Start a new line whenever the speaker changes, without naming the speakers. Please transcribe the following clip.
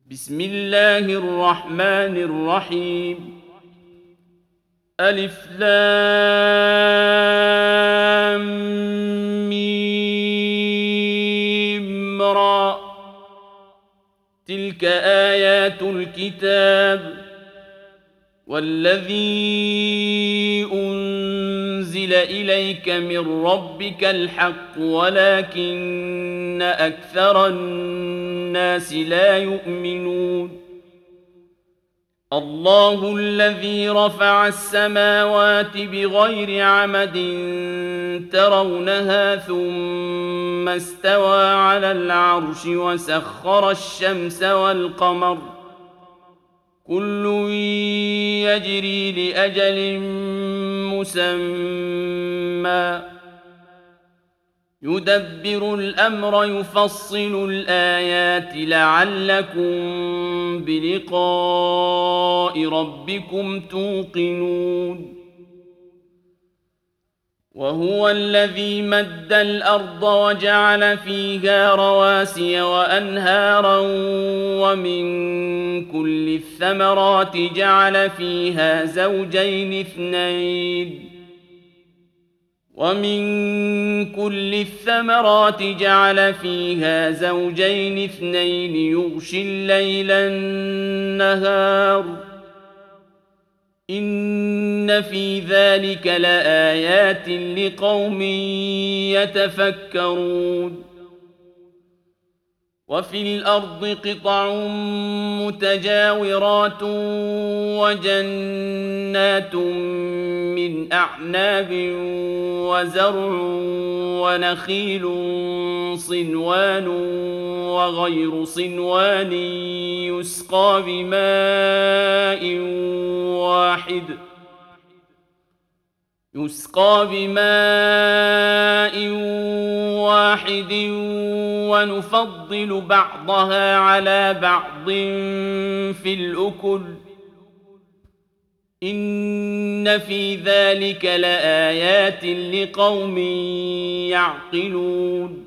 بسم الله الرحمن الرحيم. ألف لام ميم را. تلك آيات الكتاب والذي أنزل إليك من ربك الحق ولكن أكثر الناس لا يؤمنون. الله الذي رفع السماوات بغير عمد ترونها ثم استوى على العرش وسخر الشمس والقمر كل يجري لأجل مسمى يدبر الأمر يفصل الآيات لعلكم بلقاء ربكم توقنون. وهو الذي مد الأرض وجعل فيها رواسي وأنهارا ومن كل الثمرات جعل فيها زوجين اثنين يغشي الليل النهار إن في ذلك لآيات لقوم يتفكرون. وفي الأرض قطع متجاورات وجنات من أعناب وزرع ونخيل صنوان وغير صنوان يسقى بماء واحد ونفضل بعضها على بعض في الأكل إن في ذلك لآيات لقوم يعقلون.